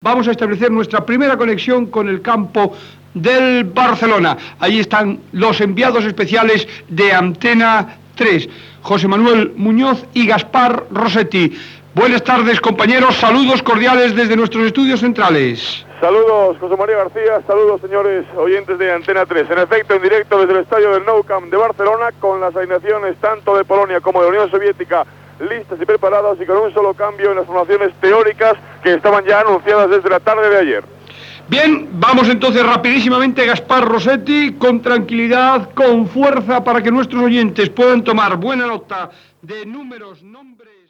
Vamos a establecer nuestra primera conexión con el campo del Barcelona. Allí están los enviados especiales de Antena 3, José Manuel Muñoz y Gaspar Rossetti. Buenas tardes, compañeros, saludos cordiales desde nuestros estudios centrales. Saludos, José María García, saludos, señores oyentes de Antena 3. En efecto, en directo desde el estadio del Nou Camp de Barcelona, con las alineaciones tanto de Polonia como de la Unión Soviética listas y preparadas, y con un solo cambio en las formaciones teóricas que estaban ya anunciadas desde la tarde de ayer. Bien, vamos entonces rapidísimamente, Gaspar Rossetti, con tranquilidad, con fuerza, para que nuestros oyentes puedan tomar buena nota de números, nombres...